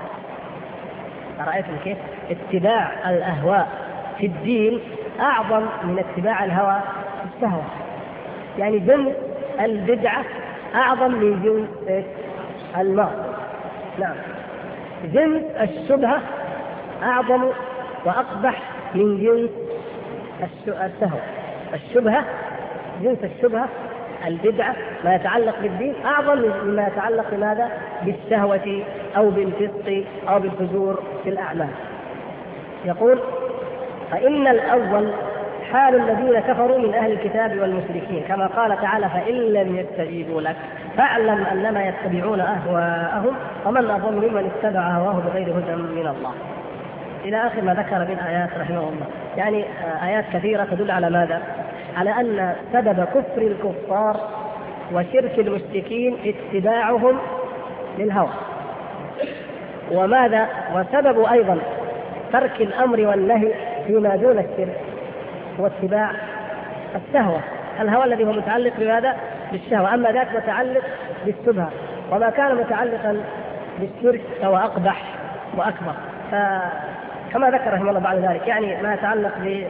رأيتم كيف؟ اتباع الأهواء في الدين أعظم من اتباع الهوى في الشهوة. يعني جنس البدعة أعظم من جنس المعصية. نعم، جنس الشبهة أعظم وأقبح من جنس الشهوة. الشبهة، جنس الشبهة، البدعة، ما يتعلق بالدين أعظم مما يتعلق بماذا؟ بالشهوة أو بالفسق أو بالفجور في الأعمال. يقول: فإن الأول حال الذين كفروا من أهل الكتاب والمشركين، كما قال تعالى: فإن لم يستجيبوا لك فاعلم أنما يتبعون أهواءهم ومن أضل ممن اتبع هواه بغير هدى من الله، إلى آخر ما ذكر من آيات رحمه الله. يعني آيات كثيرة تدل على ماذا؟ على أن سبب كفر الكفار وشرك المشركين اتباعهم للهوى. وماذا؟ وسبب أيضا ترك الأمر والنهي فيما دون الشرك هو اتباع الشهوة، الهوى الذي هو متعلق بماذا؟ بالشهوة. أما ذاك متعلق بالشبهة، وما كان متعلقا بالشرك فهو أقبح وأكبر. كما ذكر رحمه الله بعد ذلك، يعني ما يتعلق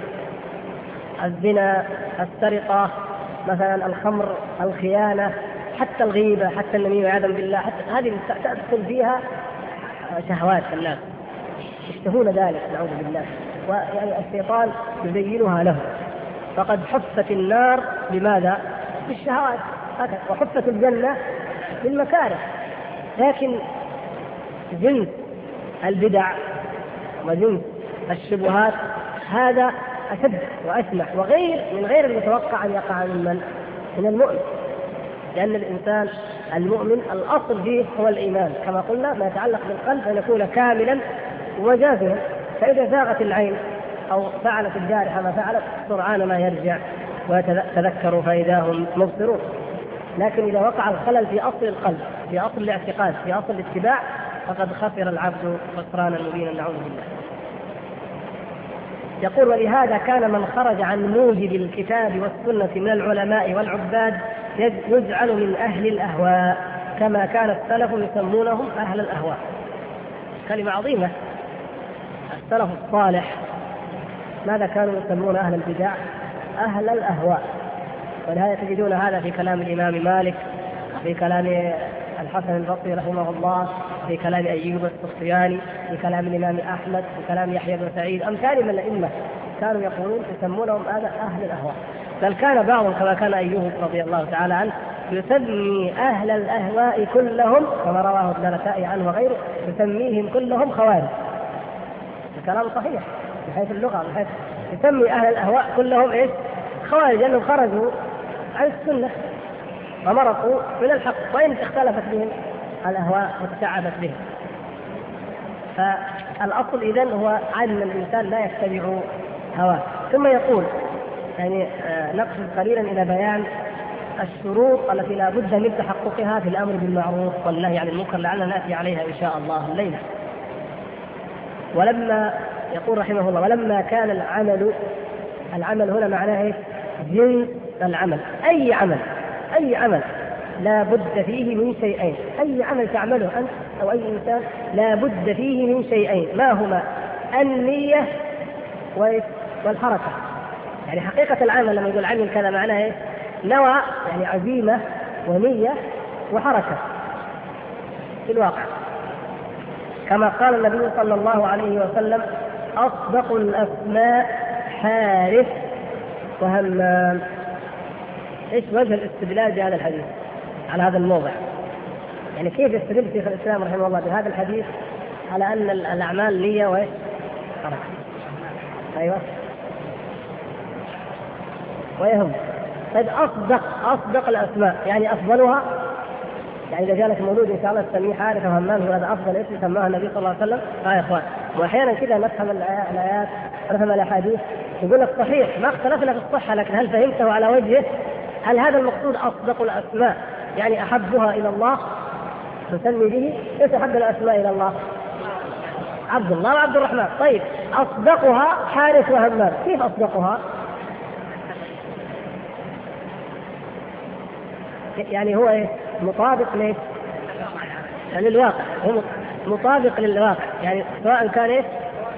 بالزنا، السرقة مثلا، الخمر، الخيانة، حتى الغيبة، حتى النميمة والعياذ بالله، حتى هذه تدخل فيها شهوات الناس، يشتهون ذلك نعوذ بالله، ويعني الشيطان يزينها له. فقد حفت النار بماذا؟ بالشهوات هكذا، وحفت الجنة بالمكاره. لكن جنس البدع وجنس الشبهات هذا أشد وأسمح، من غير المتوقع أن يقع من المؤمن، لأن الإنسان المؤمن الأصل فيه هو الإيمان، كما قلنا ما يتعلق بالقلب أن يكون كاملا وجازما. فإذا زاغت العين أو فعلت الجارحة ما فعلت سرعان ما يرجع ويتذكر فإذا هم مبصرون. لكن إذا وقع الخلل في أصل القلب، في أصل الاعتقاد، في أصل الاتباع، فقد خسر العبد خسرانا مبينا نعوذ بالله. يقول: ولهذا كان من خرج عن موجب الكتاب والسنة من العلماء والعباد يجعل من أهل الأهواء، كما كان السلف يسمونهم أهل الأهواء. كلمة عظيمة. السلف الصالح ماذا كانوا يسمون أهل البدع؟ أهل الأهواء. ولهذا تجدون هذا في كلام الإمام مالك، في كلام الحسن البصري رحمه الله، في كلام أيوب السختياني، في كلام الإمام أحمد، في كلام يحيى بن سعيد، أمثال من الأئمة كانوا يقولون يسمونهم أهل الأهواء. بل كان بعضهم كما كان أيوب رضي الله تعالى عنه يسمي أهل الأهواء كلهم، كما رواه النسائي عنه وغيره، يسميهم كلهم خوارج. الكلام صحيح من حيث اللغة، من حيث يسمي أهل الأهواء كلهم إيش؟ خوارج، لأنهم خرجوا عن السنة ومرقوا من الحق، وإن اختلفت بهم الأهواء وتشعبت به. فالأصل إذن هو أن الإنسان لا يتبع هواه. ثم يقول يعني نقصد قليلا إلى بيان الشروط التي لا بد من تحققها في الأمر بالمعروف والنهي عن المنكر، لعلنا نأتي عليها إن شاء الله الليلة. ولما يقول رحمه الله ولما كان العمل هنا معناه إيه؟ جنس العمل. أي عمل لا بد فيه من شيئين. أي عمل تعمله أنت أو أي إنسان لا بد فيه من شيئين، ما هما؟ النية والحركة. يعني حقيقة العمل لما يقول عمل كذا معناه إيه؟ نوى، يعني عزيمة ونية وحركة في الواقع. كما قال النبي صلى الله عليه وسلم: أصدق الأسماء حارث وهمام. ايش وجه الاستدلال بهذا الحديث على هذا الموضع؟ يعني كيف يستدل شيخ الاسلام رحمه الله بهذا الحديث على ان الاعمال نية وحركة؟ ايوه ويهم. طيب اصدق الاسماء يعني افضلها، يعني اذا جاء مولود ان شاء الله تسميه حارث وهمام هذا افضل اسم سماه النبي صلى الله عليه وسلم. يا اخوان، واحيانا كذا نفهم الايات نفهم الاحاديث يقول لك صحيح ما اختلفنا في الصحة، لكن هل فهمته على وجهه؟ هل هذا المقصود أصدق الأسماء يعني أحبها إلى الله تسمي به؟ إيش أحب الأسماء إلى الله؟ عبد الله وعبد الرحمن. طيب أصدقها حارث وهمام، كيف أصدقها؟ يعني هو إيه؟ مطابق ليه؟ يعني للواقع، هو مطابق للواقع، يعني سواء كان إيه؟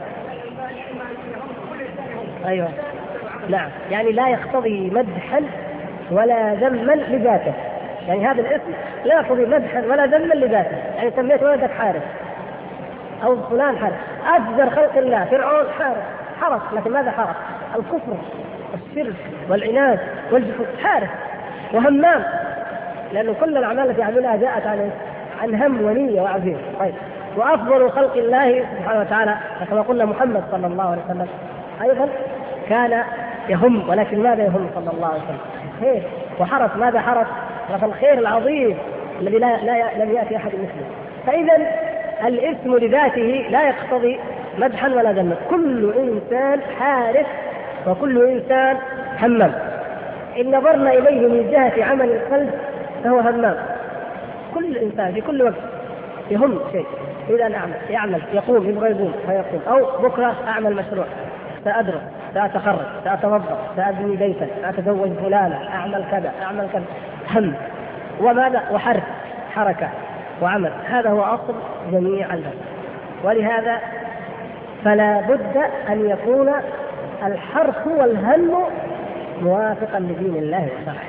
أيوة نعم، يعني لا يقتضي مدحا ولا ذما لذاته. يعني هذا الاسم لا يقتضي مدحا ولا ذما لذاته. يعني سميت ولدك حارث أو فلان حارث، أفجر خلق الله فرعون حرث، لكن ماذا حرث؟ الكفر والشرك والعناد والجحود. حارث وهمام لأنه كل الأعمال التي يعملها جاءت عن هم ونية وعزيمة. طيب وأفضل خلق الله سبحانه وتعالى كما قلنا محمد صلى الله عليه وسلم أيضا كان يهم، ولكن ماذا يهم صلى الله عليه وسلم؟ خير وحرص. ماذا حرص؟ حرص الخير العظيم الذي لم يأتي أحد مثله. فإذا الاسم لذاته لا يقتضي مدحا ولا ذما. كل إنسان حارث وكل إنسان همام. إن نظرنا إليه من جهة عمل القلب فهو همام. كل إنسان في كل وقت يهم شيء، إذا يعمل يقوم يبغى يقوم فيقوم، أو بكرة أعمل مشروع، سأدرس، سأتخرج، سأتوظف، سأبني بيتا، سأتزوج فلانة، أعمل كذا أعمل كذا. هم وماذا؟ وحرف حركة وعمل. هذا هو أصل جميع البشر. ولهذا فلا بد أن يكون الحرف والهم موافقا لدين الله وشرعه،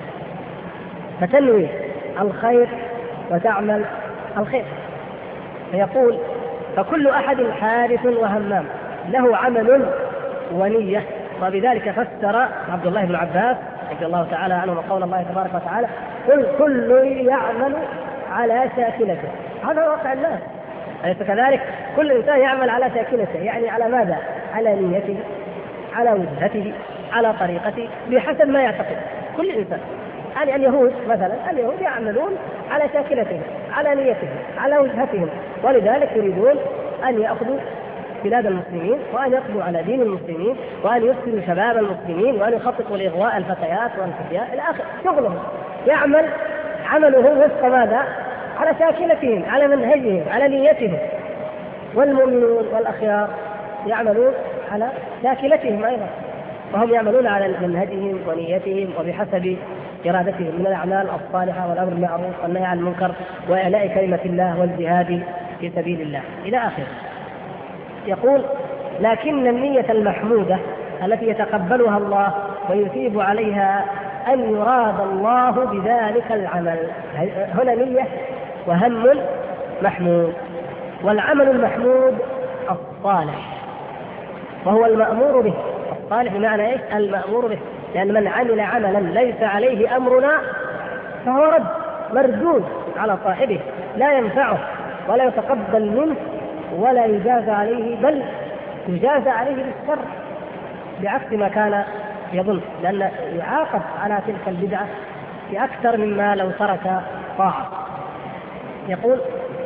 فتنوي الخير وتعمل الخير. فيقول: فكل أحد حارث وهمام له عمل ونية. وبذلك فسر عبد الله بن عباس رضي الله تعالى عنه وقول الله تبارك وتعالى: قل كل يعمل على شاكلته. هذا واقع الناس، أليس كذلك؟ كل إنسان يعمل على شاكلته، يعني على ماذا؟ على نيته، على وجهته، على طريقته، بحسب ما يعتقد كل إنسان. يعني اليهود مثلا، اليهود يعملون على شاكلتهم، على نيتهم، على وجهتهم، ولذلك يريدون أن يأخذوا بلاد المسلمين وأن يقضوا على دين المسلمين وأن يفسدوا شباب المسلمين وأن يخططوا لإغواء الفتيات والفتيات إلى آخر. شغلهم يعمل عمله وفق ماذا؟ على شاكلتهم، على منهجهم، على نيتهم. والمؤمنون والأخيار يعملون على شاكلتهم أيضا، وهم يعملون على منهجهم ونيتهم وبحسب إرادتهم من الأعمال الصالحة والأمر بالمعروف والنهي عن المنكر وإعلاء كلمة الله والجهاد في سبيل الله إلى آخره. يقول: لكن النية المحمودة التي يتقبلها الله ويثيب عليها أن يراد الله بذلك العمل. هنا نية وهم محمود. والعمل المحمود الصالح وهو المأمور به. الصالح بمعنى إيش؟ المأمور به، لأن من عمل عملا ليس عليه أمرنا فهو رد مردود على صاحبه، لا ينفعه ولا يتقبل منه ولا يجازى عليه، بل يجازى عليه بالشر بعكس ما كان يظن، لأن يعاقب على تلك البدعة بأكثر مما لو ترك طاعة. يقول: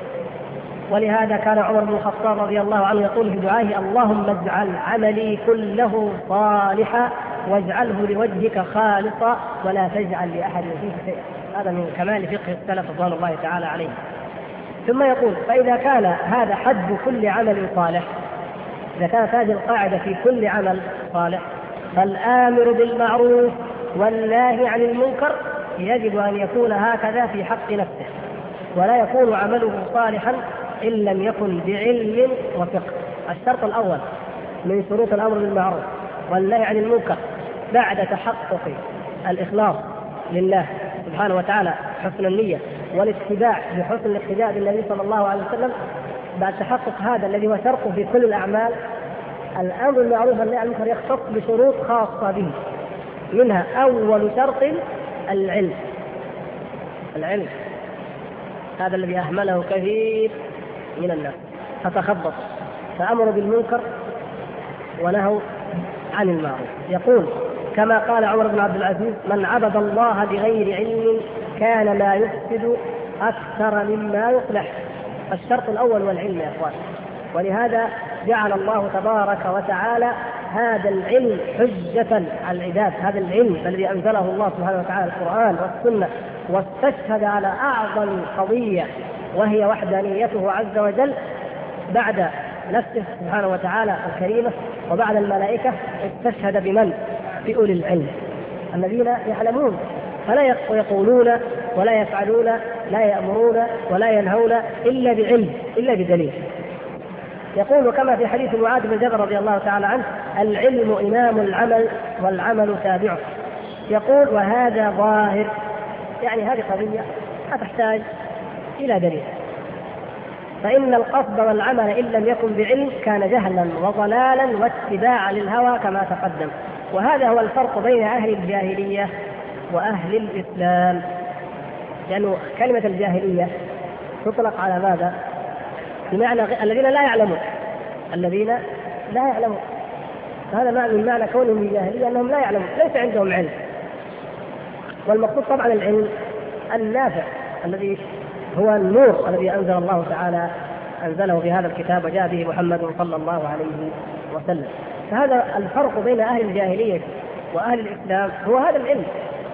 ولهذا كان عمر بن الخطاب رضي الله عنه يقول في دعائه: اللهم اجعل عملي كله صالحا واجعله لوجهك خالصا ولا تجعل لأحد فيه شيئا. هذا من كمال فقه السلف رضوان الله تعالى عليه. ثم يقول: فإذا كان هذا حد كل عمل صالح، إذا كانت هذه القاعدة في كل عمل صالح، فالآمر بالمعروف والناهي عن المنكر يجب أن يكون هكذا في حق نفسه، ولا يكون عمله صالحا إن لم يكن بعلم وفقه. الشرط الأول من شروط الأمر بالمعروف والنهي عن المنكر بعد تحقق الإخلاص لله سبحانه وتعالى، حسن النية والاتباع بحسن الاقتداء بالنبي صلى الله عليه وسلم، بعد تحقق هذا الذي هو شرط في كل الأعمال، الأمر بالمعروف والنهي عن المنكر يختص بشروط خاصة به. منها أول شرط العلم. العلم هذا الذي أهمله كثير من الناس فتخبط، فأمروا بالمنكر ونهوا عن المعروف. يقول كما قال عمر بن عبد العزيز: من عبد الله بغير علم كان ما يفسد أكثر مما يصلح. الشرط الأول والعلم يا إخوان. ولهذا جعل الله تبارك وتعالى هذا العلم حجة على العباد، هذا العلم الذي أنزله الله سبحانه وتعالى القرآن والسنة، واستشهد على أعظم قضية وهي وحدانيته عز وجل بعد نفسه سبحانه وتعالى الكريمة وبعد الملائكة. استشهد بمن؟ بأولي العلم الذين يعلمون فلا يقولون ولا يفعلون، لا يأمرون ولا ينهون إلا بعلم، إلا بدليل. يقول كما في حديث معاذ بن جبل رضي الله تعالى عنه: العلم إمام العمل والعمل تابعه. يقول وهذا ظاهر، يعني هذه قضية لا تحتاج إلى دليل، فإن القصد والعمل إن لم يكن بعلم كان جهلا وضلالا واتباعا للهوى كما تقدم. وهذا هو الفرق بين أهل الجاهلية وأهل الإسلام، لأنه كلمة الجاهلية تطلق على ماذا؟ بمعنى الذين لا يعلمون، الذين لا يعلمون. هذا معنى من معنى كونهم الجاهلية أنهم لا يعلمون، ليس عندهم علم. والمقصود طبعا العلم النافع الذي هو النور الذي أنزل الله تعالى أنزله في هذا الكتاب وجاء به محمد صلى الله عليه وسلم. فهذا الفرق بين أهل الجاهلية وأهل الإسلام، هو هذا العلم.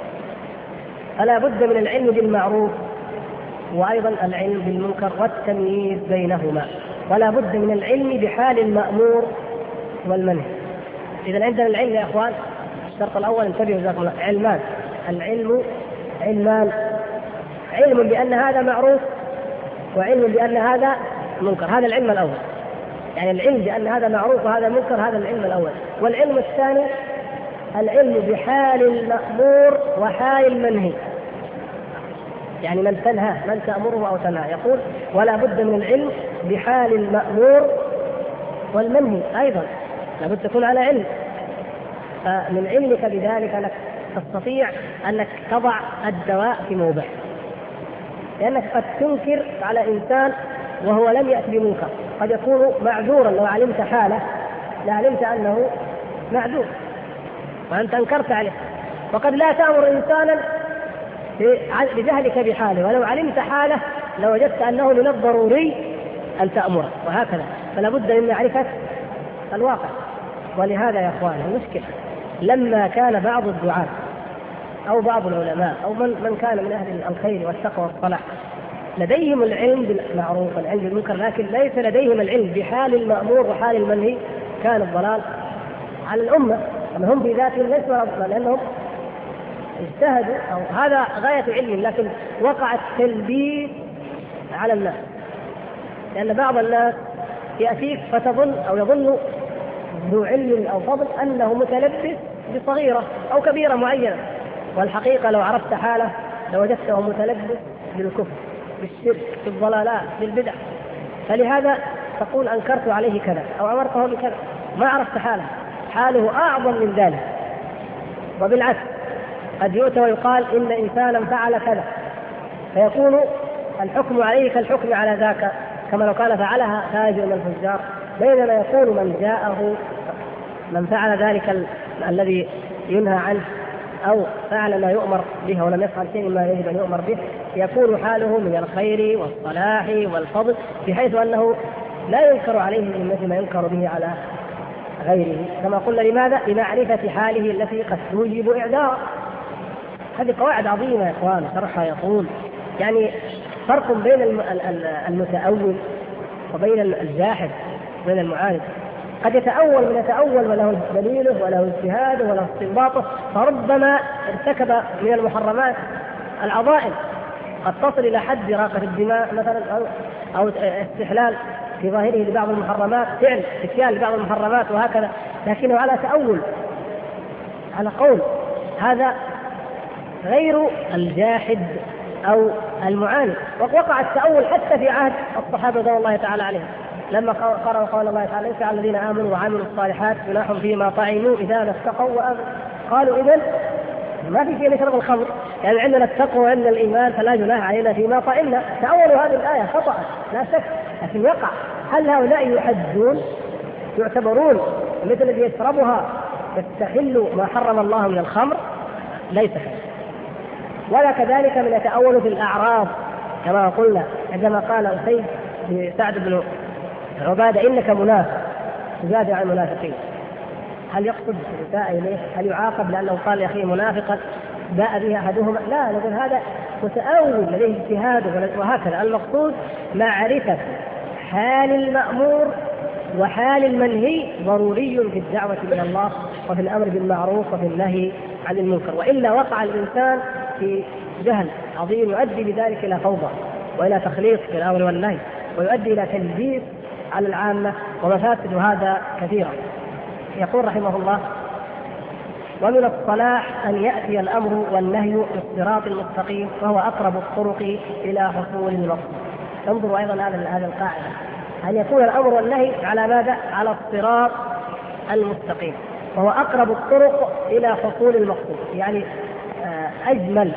فلا بد من العلم بالمعروف وأيضا العلم بالمنكر والتمييز بينهما، ولا بد من العلم بحال المأمور والمنهي. إذا عندنا العلم يا إخوان، الشرط الأول انتبهوا جزاكم الله، علمان. العلم علمان: علم بأن هذا معروف وعلم بأن هذا منكر. هذا العلم الأول، يعني العلم بأن هذا معروف وهذا منكر، هذا العلم الأول. والعلم الثاني العلم بحال المأمور وحال المنهي، يعني من تنهى، من تأمره أو تنهى. يقول ولا بد من العلم بحال المأمور والمنهي أيضا، لا بد تكون على علم. فمن علمك بذلك أنك تستطيع أنك تضع الدواء في موضع، لأنك قد تنكر على إنسان وهو لم يأتي بمنكر، قد يكون معذورا. لو علمت حاله لعلمت أنه معذور وأنت أنكرت عليه. وقد لا تأمر إنسانا بجهلك بحاله، ولو علمت حاله لوجدت أنه من الضروري أن تأمره، وهكذا. فلا بد من معرفة الواقع. ولهذا يا أخوان المشكلة لما كان بعض الدعاة أو بعض العلماء أو من كان من أهل الخير والتقوى والصلاح لديهم العلم بالمعروف والعلم بالمنكر، لكن ليس لديهم العلم بحال المأمور وحال المنهي، كان الضلال على الأمة. هم في ذاتهم ليسوا أفضل، لأنهم اجتهدوا أو هذا غاية علم، لكن وقع التلبيس على الناس. لأن بعض الناس يأتيك فتظن أو يظن ذو علم أو فضل أنه متلبس بصغيرة أو كبيرة معينة، والحقيقة لو عرفت حاله لوجدته متلبس بالكفر، بالشرك، بالضلالات، بالبدع. فلهذا تقول أنكرت عليه كذا أو أمرته بكذا، ما عرفت حاله، حاله أعظم من ذلك. وبالعكس قد يؤتى ويقال إن إنسانا فعل كذا، فيكون الحكم عليه كالحكم على ذاك، كما لو كان فعلها فاجر من الفجار. بينما يكون من جاءه من فعل ذلك الذي ينهى عنه أو فعل ما يؤمر به ولم يفعل شيء ما يجب أن يؤمر به، يكون حاله من الخير والصلاح والفضل، بحيث أنه لا ينكر عليه من مثل ما ينكر به على غيره، كما قلنا. لماذا؟ لمعرفة حاله التي قد توجب إعذار. هذه قواعد عظيمة يا إخوان، شرحها يقول يعني فرق بين المتأول وبين الجاحد، بين المعاند. قد يتأول من يتأول وله دليله وله اجتهاده وله استنباطه، فربما ارتكب من المحرمات العظائم قد تصل إلى حد إراقة الدماء مثلا، أو استحلال في ظاهره لبعض المحرمات، فعل اتيان لبعض المحرمات وهكذا، لكنه على تأول، على قول. هذا غير الجاحد أو المعاند. وقع التأول حتى في عهد الصحابة رضي الله تعالى عليهم، لما قرأوا قول الله تعالى: ليس على الذين آمنوا وعملوا الصالحات جناح فيما طعموا إذا ما اتقوا وآمنوا. قالوا إذن ما في شيء نشرب الخمر، يعني عندنا التقوى وعندنا الإيمان فلا جناح علينا فيما طعمنا. تأولوا هذه الآية خطأ لا شك، لكن يقع. هل هؤلاء يحدون يعتبرون مثل الذي يشربها يستحل ما حرم الله من الخمر؟ ليس كذلك. ولا كذلك من يتأول في الأعراض، كما قلنا عندما قال أسيد لسعد بن عبادة: إنك منافق، تجادل عن المنافقين. هل يقصد الإساءة إليه؟ هل يعاقب لأنه قال يا أخي منافقا باء به أحدهما؟ لا، لكن هذا متأول لديه اجتهاد وهكذا. المقصود معرفة حال المأمور وحال المنهي ضروري في الدعوة إلى الله وفي الأمر بالمعروف وفي النهي عن المنكر، وإلا وقع الإنسان في جهل عظيم يؤدي بذلك إلى فوضى وإلى تخليط في الأمر والنهي، ويؤدي إلى تلبيس على العامة، ومفاسد هذا كثيرة. يقول رحمه الله: ومن الصلاح أن يأتي الأمر والنهي بالصراط المستقيم، وهو أقرب الطرق إلى حصول المقصود. انظروا أيضا هذا القاعدة، أن يكون الأمر والنهي على ماذا؟ على الصراط المستقيم، وهو أقرب الطرق إلى حصول المقصود، يعني أجمل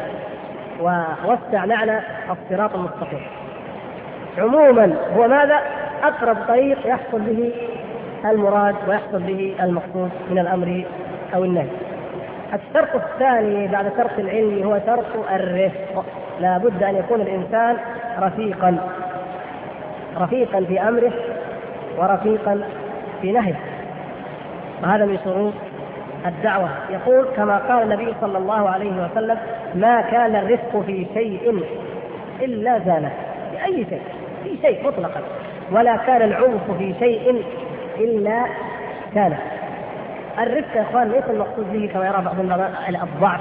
ووسع معنى الصراط المستقيم. عموما هو ماذا؟ أقرب طريق يحصل به المراد ويحصل به المقصود من الأمر أو النهي. الشرط الثاني بعد شرط العلم هو شرط الرفق. لا بد أن يكون الإنسان رفيقا في أمره ورفيقا في نهيه، وهذا من شروط الدعوة. يقول كما قال النبي صلى الله عليه وسلم: ما كان الرفق في شيء إلا زانه، بأي شيء، في شيء مطلقا، ولا كان العنف في شيء إلا كان. الرفق يا إخوان ليس المقصود به كما يرى بعض الضعف،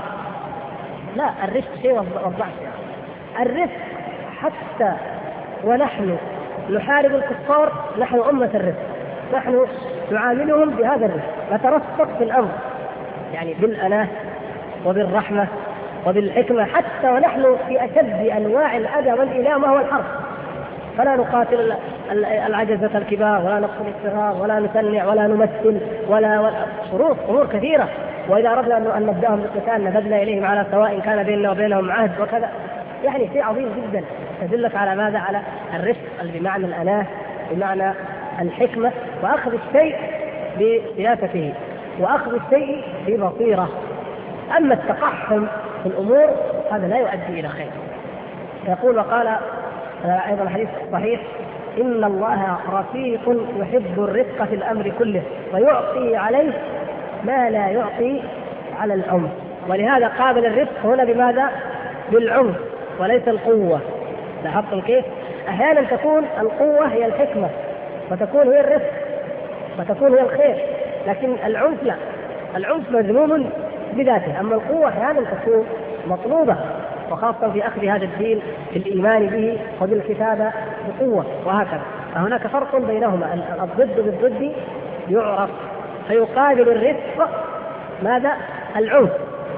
لا، الرفق شيء والضعف يعني. الرفق حتى ونحن نحارب الكفار نحن أمة الرفق، نحن نعاملهم بهذا الرفق، نترفق في الأمر يعني بالأناة وبالرحمة وبالحكمة، حتى ونحن في أشد أنواع الأذى والإيلام وهو الحرب. فلا نقاتل العجزة الكبار، ولا نقتل الصغار، ولا نسنع، ولا نمثل، ولا شروط أمور كثيرة. وإذا أردنا أن نبدأهم بالقتال نبذنا إليهم على سواء كان بيننا وبينهم عهد وكذا. يعني شيء عظيم جدا يدلك على ماذا؟ على الرفق بمعنى الأناة، بمعنى الحكمة، وأخذ الشيء بسياسته، وأخذ الشيء ببصيرة. أما التقحم في الأمور هذا لا يؤدي إلى خير. يقول وقال أيضا الحديث الصحيح: إن الله رفيق يحب الرفق في الأمر كله، ويعطي عليه ما لا يعطي على العنف. ولهذا قابل الرفق هنا بماذا؟ بالعنف وليس القوة. لاحظتم كيف؟ أحيانا تكون القوة هي الحكمة، وتكون هي الرفق، وتكون هي الخير، لكن العنف لا، العنف مذموم بذاته. أما القوة أحيانا تكون مطلوبة، وخاصة في أخذ هذا الدين بالإيمان به وبالكتابة بقوة وهكذا. فهناك فرق بينهما، الضد بالضد يعرف، فيقابل الرفق ماذا؟ العنف.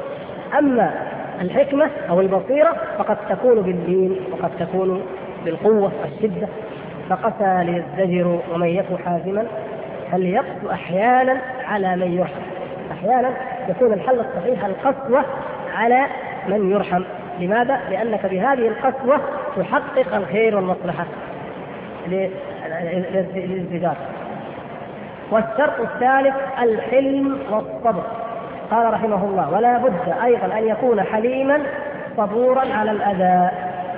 أما الحكمة أو البصيرة فقد تكون بالدين وقد تكون بالقوة والشدة. فقسى ليزدجر ومن يك حازما فليقسو أحيانا على من يرحم. أحيانا يكون الحل الصحيح القسوة على من يرحم. لماذا؟ لأنك بهذه القسوة تحقق الخير والمصلحة للازدجار. والشرط الثالث الحلم والصبر. قال رحمه الله: ولا بد أيضا أن يكون حليما صبورا على الأذى.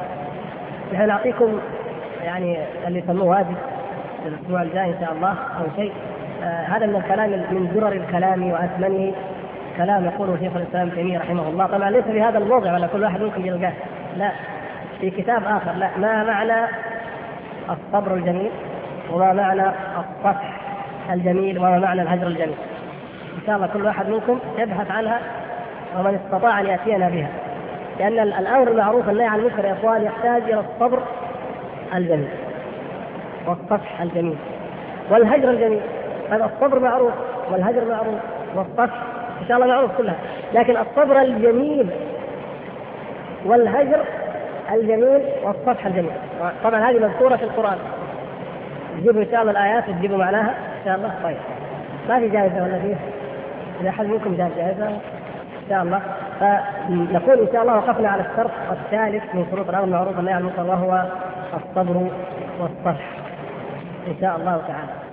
نحن نعطيكم يعني اللي يسموه واجب الأسبوع الجاي إن شاء الله أو شيء. هذا من الكلام من درر الكلام وأثمنه كلام يقوله شيخ الإسلام ابن تيمية رحمه الله، طبعا ليس في هذا الموضع ولا كل واحد ممكن يلقاه، لا، في كتاب آخر. لا، ما معنى الصبر الجميل، وما معنى الصفح الجميل، وما معنى الهجر الجميل. إن شاء الله كل واحد منكم يبحث عنها، ومن استطاع أن يأتينا بها، لأن الأمر المعروف والنهي عن المنكر يا إخوان يحتاج إلى الصبر الجميل والصفح الجميل والهجر الجميل. هذا الصبر معروف والهجر معروف والصفح إن شاء الله معروف كلها، لكن الصبر الجميل والهجر الجميل والصفح الجميل طبعا هذه مذكورة في القرآن. تجيبوا إن شاء الله الآيات وتجيبوا معناها إن شاء الله. طيب ما في جائزة ولا فيه؟ إذا أحد منكم جاب جائزة إن شاء الله. فنقول إن شاء الله وقفنا على الشرط الثالث من شروط الأمر بالمعروف والنهي عن المنكر، وهو الصبر والصفح إن شاء الله تعالى.